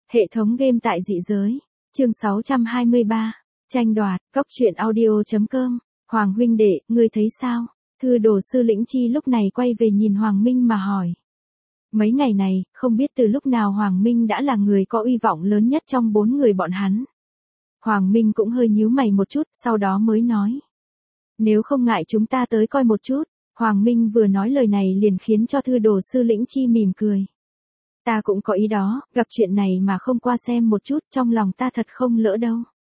Hệ thống game tại dị giới. Chương 623. Tranh đoạt. Cóc truyện audio.com. Hoàng huynh đệ, ngươi thấy sao? Thư đồ sư Lĩnh Chi lúc này quay về nhìn Hoàng Minh mà hỏi. Mấy ngày này, không biết từ lúc nào Hoàng Minh đã là người có uy vọng lớn nhất trong 4 người bọn hắn. Hoàng Minh cũng hơi nhíu mày một chút, sau đó mới nói. Nếu không ngại chúng ta tới coi một chút. Hoàng Minh vừa nói lời này liền khiến cho thư đồ sư Lĩnh Chi mỉm cười. Ta cũng có ý đó, gặp chuyện này mà không qua xem một chút, trong lòng ta thật không lỡ đâu.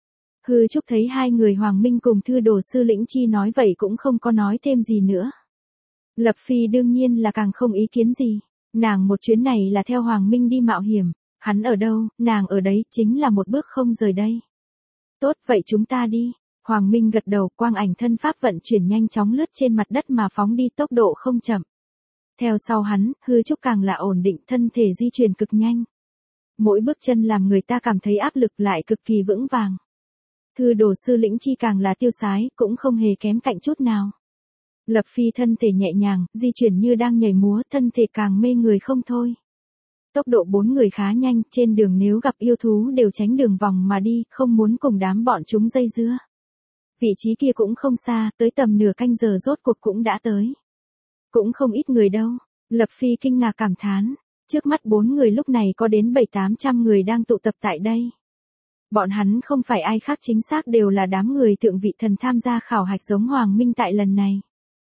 Hư Trúc thấy hai người Hoàng Minh cùng thư đồ sư Lĩnh Chi nói vậy cũng không có nói thêm gì nữa. Lập Phi đương nhiên là càng không ý kiến gì. Nàng một chuyến này là theo Hoàng Minh đi mạo hiểm. Hắn ở đâu, nàng ở đấy, chính là một bước không rời đây. Tốt, vậy chúng ta đi. Hoàng Minh gật đầu, quang ảnh thân pháp vận chuyển nhanh chóng lướt trên mặt đất mà phóng đi, tốc độ không chậm. Theo sau hắn, Hư Trúc càng là ổn định, thân thể di chuyển cực nhanh. Mỗi bước chân làm người ta cảm thấy áp lực lại cực kỳ vững vàng. Thư đồ sư Lĩnh Chi càng là tiêu sái, cũng không hề kém cạnh chút nào. Lập Phi thân thể nhẹ nhàng, di chuyển như đang nhảy múa, thân thể càng mê người không thôi. Tốc độ 4 người khá nhanh, trên đường nếu gặp yêu thú đều tránh đường vòng mà đi, không muốn cùng đám bọn chúng dây dưa. Vị trí kia cũng không xa, tới tầm nửa canh giờ rốt cuộc cũng đã tới. Cũng không ít người đâu. Lập Phi kinh ngạc cảm thán. Trước mắt 4 người lúc này có đến 700-800 người đang tụ tập tại đây. Bọn hắn không phải ai khác, chính xác đều là đám người thượng vị thần tham gia khảo hạch giống Hoàng Minh tại lần này.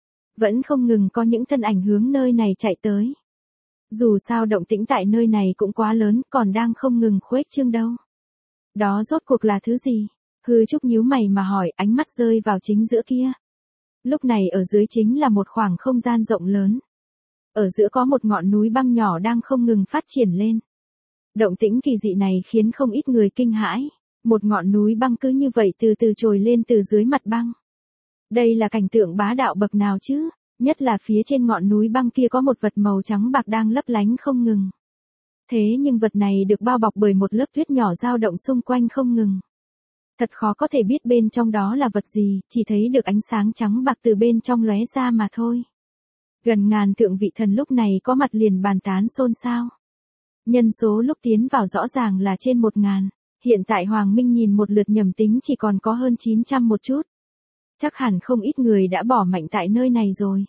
Vẫn không ngừng có những thân ảnh hướng nơi này chạy tới. Dù sao động tĩnh tại nơi này cũng quá lớn, còn đang không ngừng khuếch trương đâu. Đó rốt cuộc là thứ gì? Hư Trúc nhíu mày mà hỏi, ánh mắt rơi vào chính giữa kia. Lúc này ở dưới chính là một khoảng không gian rộng lớn. Ở giữa có một ngọn núi băng nhỏ đang không ngừng phát triển lên. Động tĩnh kỳ dị này khiến không ít người kinh hãi. Một ngọn núi băng cứ như vậy từ từ trồi lên từ dưới mặt băng. Đây là cảnh tượng bá đạo bậc nào chứ? Nhất là phía trên ngọn núi băng kia có một vật màu trắng bạc đang lấp lánh không ngừng. Thế nhưng vật này được bao bọc bởi một lớp tuyết nhỏ dao động xung quanh không ngừng. Thật khó có thể biết bên trong đó là vật gì, chỉ thấy được ánh sáng trắng bạc từ bên trong lóe ra mà thôi. Gần ngàn thượng vị thần lúc này có mặt liền bàn tán xôn xao. Nhân số lúc tiến vào rõ ràng là trên 1000, hiện tại Hoàng Minh nhìn một lượt nhầm tính chỉ còn có hơn 900 một chút. Chắc hẳn không ít người đã bỏ mạnh tại nơi này rồi.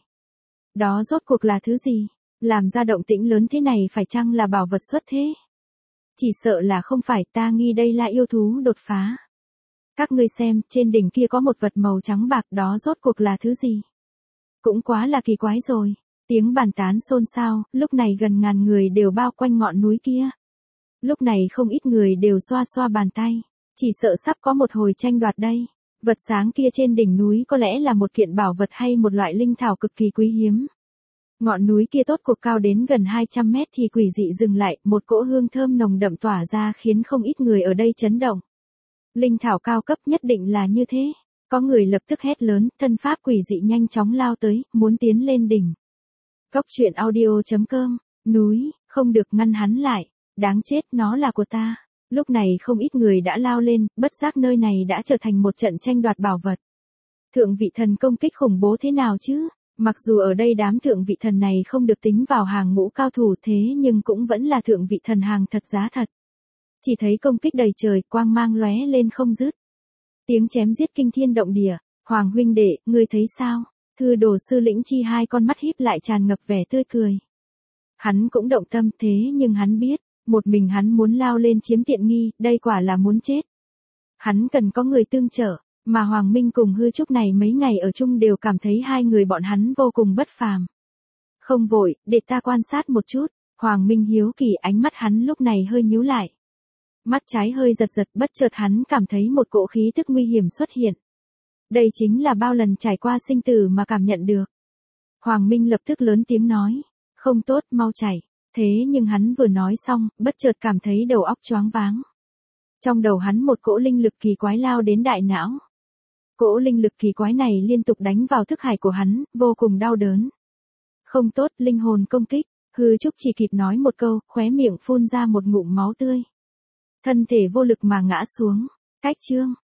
Đó rốt cuộc là thứ gì? Làm ra động tĩnh lớn thế này phải chăng là bảo vật xuất thế? Chỉ sợ là không phải, ta nghi đây là yêu thú đột phá. Các ngươi xem, trên đỉnh kia có một vật màu trắng bạc, đó rốt cuộc là thứ gì? Cũng quá là kỳ quái rồi. Tiếng bàn tán xôn xao, lúc này gần ngàn người đều bao quanh ngọn núi kia. Lúc này không ít người đều xoa xoa bàn tay. Chỉ sợ sắp có một hồi tranh đoạt đây. Vật sáng kia trên đỉnh núi có lẽ là một kiện bảo vật hay một loại linh thảo cực kỳ quý hiếm. Ngọn núi kia tốt cuộc cao đến gần 200 mét thì quỷ dị dừng lại, một cỗ hương thơm nồng đậm tỏa ra khiến không ít người ở đây chấn động. Linh thảo cao cấp nhất định là như thế. Có người lập tức hét lớn, thân pháp quỷ dị nhanh chóng lao tới, muốn tiến lên đỉnh. Cóc truyện audio.com. Núi, không được ngăn hắn lại. Đáng chết, nó là của ta. Lúc này không ít người đã lao lên, bất giác nơi này đã trở thành một trận tranh đoạt bảo vật. Thượng vị thần công kích khủng bố thế nào chứ? Mặc dù ở đây đám thượng vị thần này không được tính vào hàng ngũ cao thủ thế nhưng cũng vẫn là thượng vị thần hàng thật giá thật. Chỉ thấy công kích đầy trời, quang mang lóe lên không dứt. Tiếng chém giết kinh thiên động địa. Hoàng huynh đệ, ngươi thấy sao? Thư đồ sư Lĩnh Chi hai con mắt híp lại tràn ngập vẻ tươi cười. Hắn cũng động tâm thế nhưng hắn biết, một mình hắn muốn lao lên chiếm tiện nghi, đây quả là muốn chết. Hắn cần có người tương trợ, mà Hoàng Minh cùng Hư Trúc này mấy ngày ở chung đều cảm thấy hai người bọn hắn vô cùng bất phàm. Không vội, để ta quan sát một chút. Hoàng Minh hiếu kỳ, ánh mắt hắn lúc này hơi nhíu lại. Mắt trái hơi giật giật, bất chợt hắn cảm thấy một cỗ khí tức nguy hiểm xuất hiện. Đây chính là bao lần trải qua sinh tử mà cảm nhận được. Hoàng Minh lập tức lớn tiếng nói, không tốt, mau chạy. Thế nhưng hắn vừa nói xong, bất chợt cảm thấy đầu óc choáng váng. Trong đầu hắn một cỗ linh lực kỳ quái lao đến đại não. Cỗ linh lực kỳ quái này liên tục đánh vào thức hải của hắn, vô cùng đau đớn. Không tốt, linh hồn công kích. Hư Trúc chỉ kịp nói một câu, khóe miệng phun ra một ngụm máu tươi. Thân thể vô lực mà ngã xuống. Cách chương.